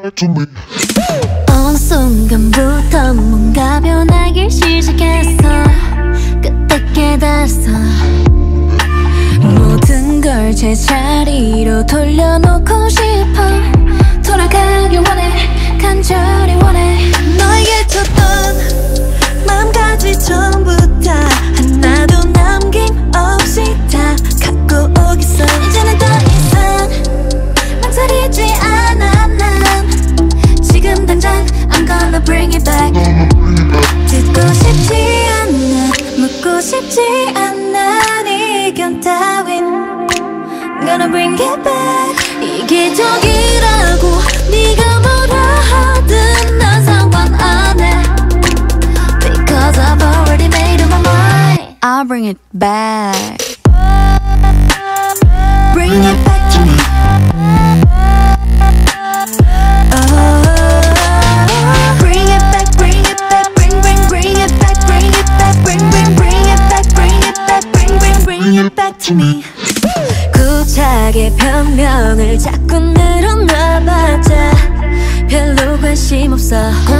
어느 순간부터 뭔가 변하기 시작했어. 그때 깨달았어. 모든 걸 제자리로 돌려놓고 싶어. 돌아가길 원해. 간절히 원해. 너에게 줬던 마음까지 전부 다 하나도 남김없이 다 갖고 오겠어. 이제는 더 이상 망설이지 않아. 난 지금 당장 I'm gonna bring it back. 듣고 싶지 않아, 묻고 싶지 않아. 네 견 따윈 Gonna bring it back. 이게 적이라고 네가 뭐라 하든 난 상관 안 해. Because I've already made up my mind. I'll bring it back. Bring it back to me. Bring it back, bring it back, bring it back, bring it back, bring it back, bring it back, bring it back to me. 구차하게 변명을 자꾸 늘어놔봤자 별로 관심 없어.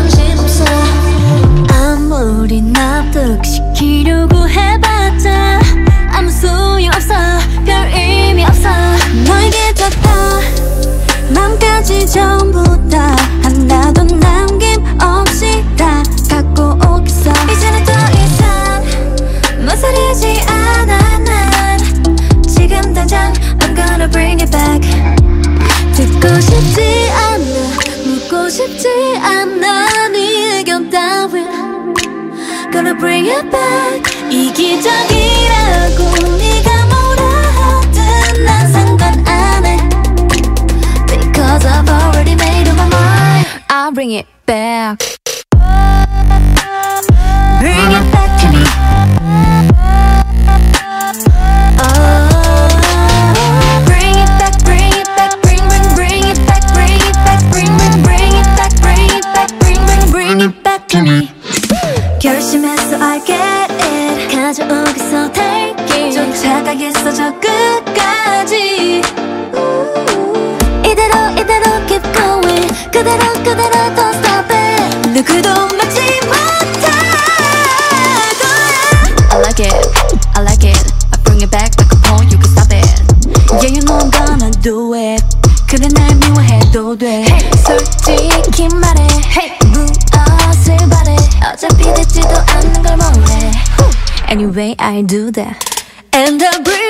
아무리 납득시키려고 해봤자 아무 소용없어. 별 의미 없어. 너에게 줬던 맘까지 전부 다 하나도 남김없이 다 갖고 오겠어. 이제는 더 이상 망설이지 않아. 난 지금 당장 I'm gonna bring it back. 듣고 싶지 않아, 묻고 싶지 않아. 네 의견 따윈 Gonna bring it back. 이기적이라고 네가 뭐라 하든 난 상관 안 해. Because I've already made up my mind. I'll bring it back. Bring it back to me. Bring it back, bring it back, bring it back, bring it back, bring it back, bring it back, bring it back to me. 결심했어, I get it. 가져오겠어, take it. 쫓아가겠어, 저 끝까지. 이대로 keep going. 그대로 don't stop it. 누구도 막지 못할 거야. I like it, I bring it back like a pawn, you can stop it. Yeah, you know I'm gonna do it. 그래 날 미워해도 돼. Hey, 솔직히 말해. Hey, 무엇을 바래. 어차피 되지도 않는 걸 뭐래. Anyway, I do that. And I bring